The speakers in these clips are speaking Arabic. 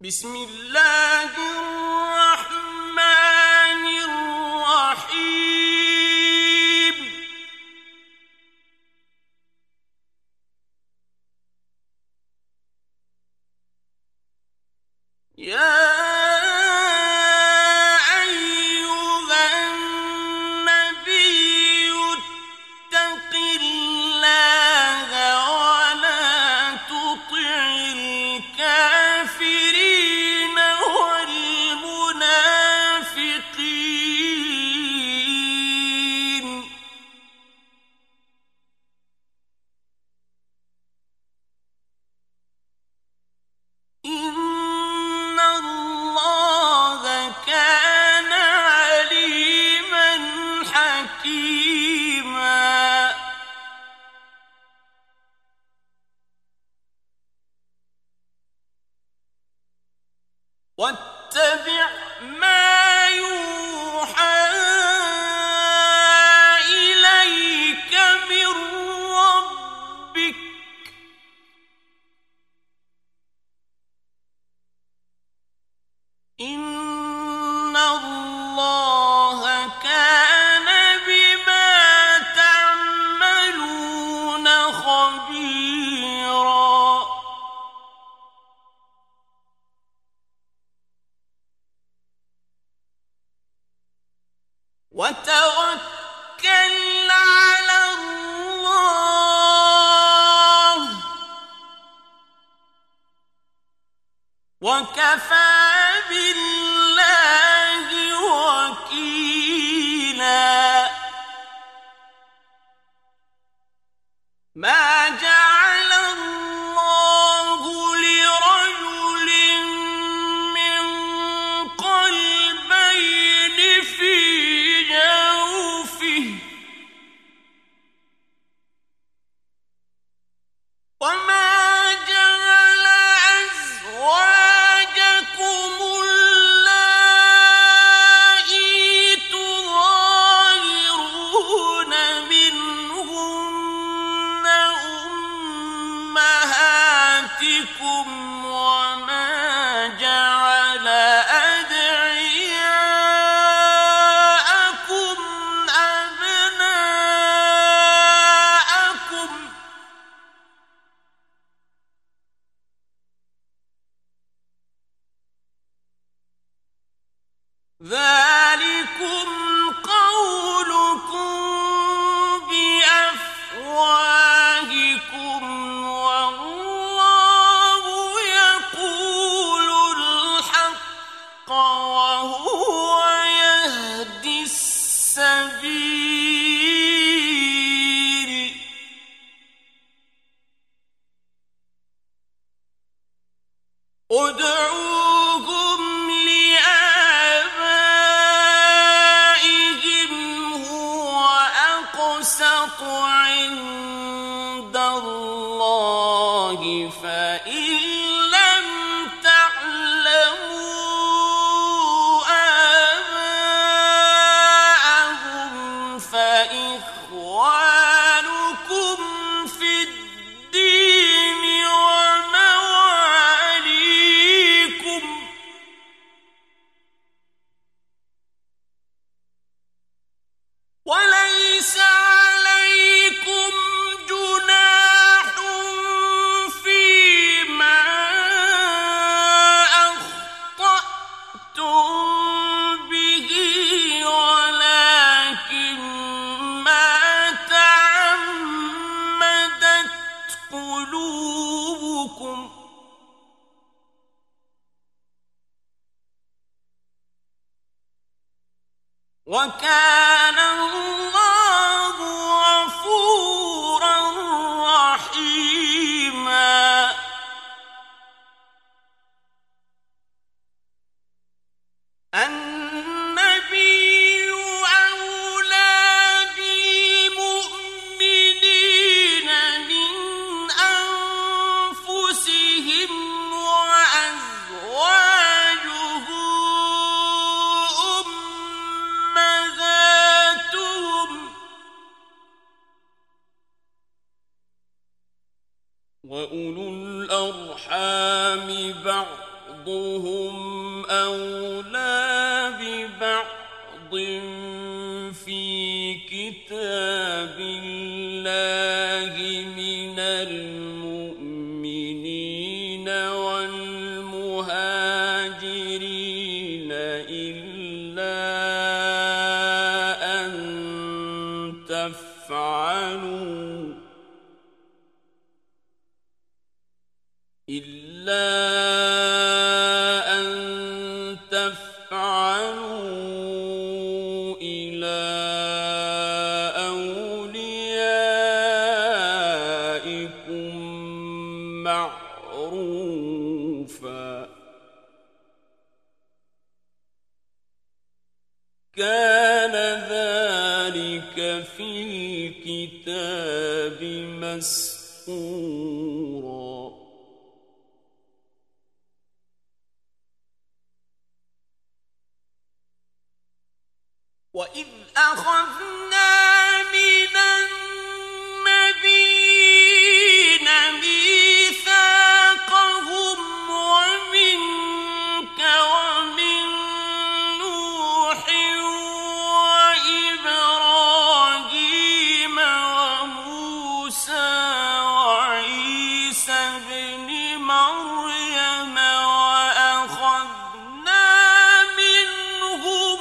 بسم الله الرحمن الرحيم. يا أيها النبي اتق الله ولا تطع الكافرين والمنافقين. إن الله كان عليما حكيما. واتبع ما يوحى إليك من ربك. إن الله كان بما تعملون خبيرا. وتوكل على الله وكفى بالله وكيلا. ما جعل الله لرجل من قلبين في جوفه وما جعل أزواجكم اللائي تظاهرون منهن أمهاتكم وما جعل أدعياءكم أبناءكم ذلكم قولكم بأفواهكم والله يقول الحق وهو يهدي السبيل. ادعوهم لآبائهم هو أقسط عند الله فإن لم تعلموا آباءهم فإخوانكم في الدين ومواليكم. وليس عليكم جناح فيما أخطأتم به ولكن ما تعمدت قلوبكم. وكان الله غفورا رحيما. النبي أولى بالمؤمنين من أنفسهم وأزواجه أمهاتهم بعضهم أولى ببعض في كتاب الله من المؤمنين والمهاجرين إلا أن تفعلوا إلى أوليائكم معروفا كان ذلك في الكتاب مسطورا وإذ أخذنا من النبيين ميثاقهم ومنك ومن نوح وإبراهيم وموسى وعيسى ابن مريم وأخذنا منهم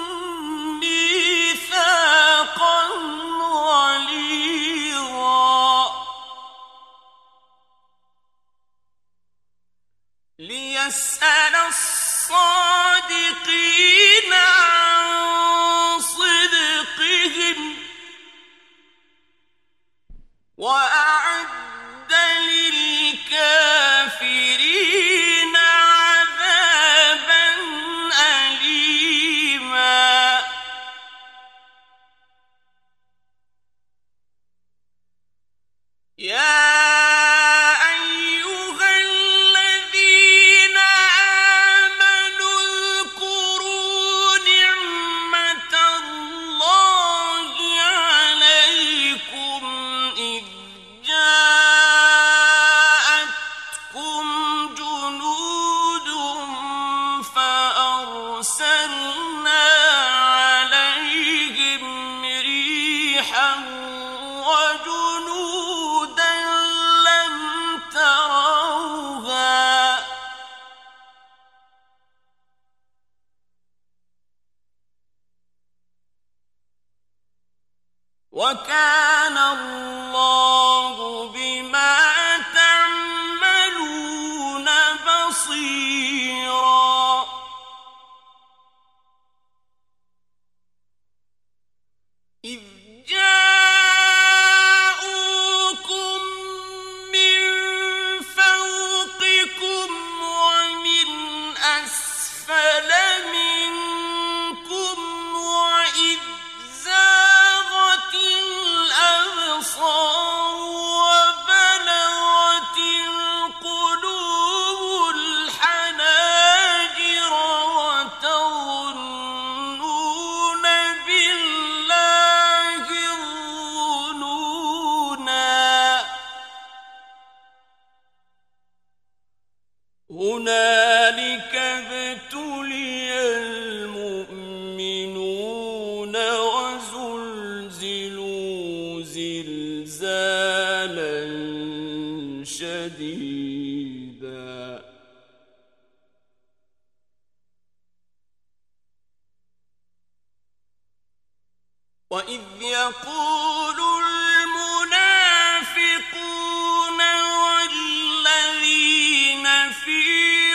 ميثاقا غليظا ليسأل الصادقين عن صدقهم وأعد للكافرين عذابا أليما يا أيها الذين آمنوا اذكروا نعمة الله عليكم إذ جاءتكم جنود فأرسلنا عليهم ريحا وجنودا لم تروها وكان الله بما تعملون بصيرا إذ جاءوكم من فوقكم ومن أسفل منكم وإذ زاغت الأبصار وبلغت القلوب الحناجر وتظنون بالله الظنونا هنالك ابتلي المؤمنون وزلزلوا زلزالا شديدا وإذ يقول المنافقون والذين في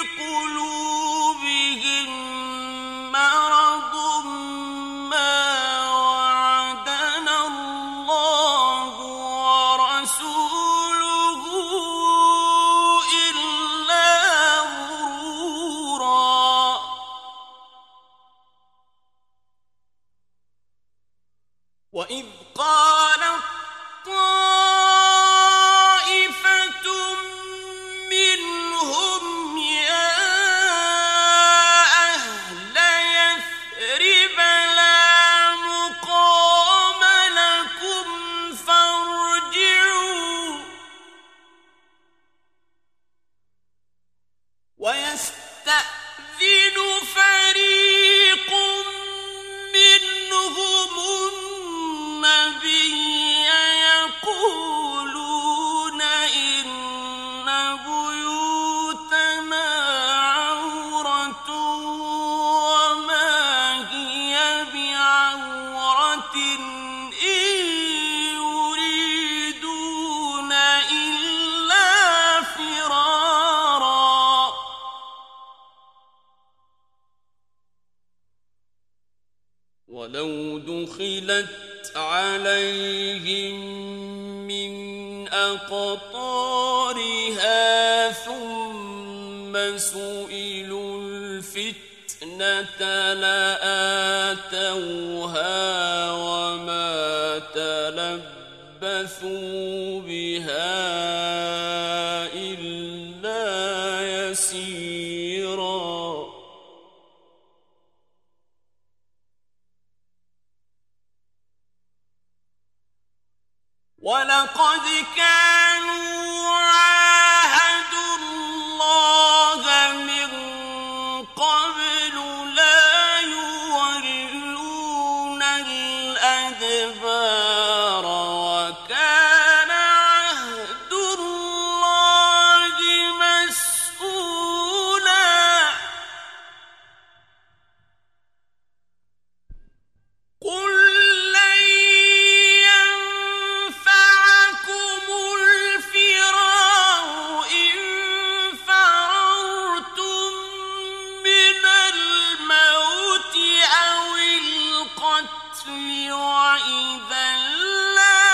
قلوبهم مرض ما وعدنا الله ورسوله إلا غرورا وإذ قال يستأذن فريق منهم النبي يقولون إن بيوتنا عورة وما هي بعورة إن يريدون إلا فرارا ولو دخلت عليهم من أقطارها ثم سئلوا الفتنة لآتوها وما تلبثوا بها إلا يسيرا ولقد كانوا عاهدوا الله من قبل لا يولون الأدبار وكان عهد الله مسؤولا قل لن ينفعكم الفرار إن فررتم من الموت أو القتل وإذا لا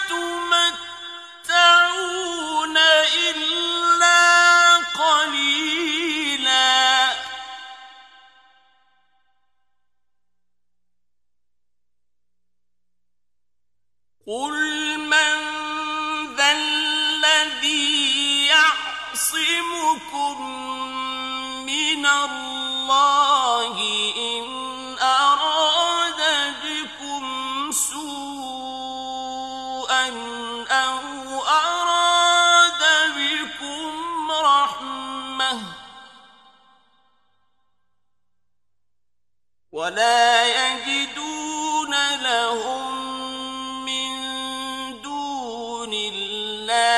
تمتعون إلا قليلا قل من ذا الذي يعصمكم من الله إن أراد بكم سوءا أو أراد بكم رحمة ولا يجدون لهم من دون الله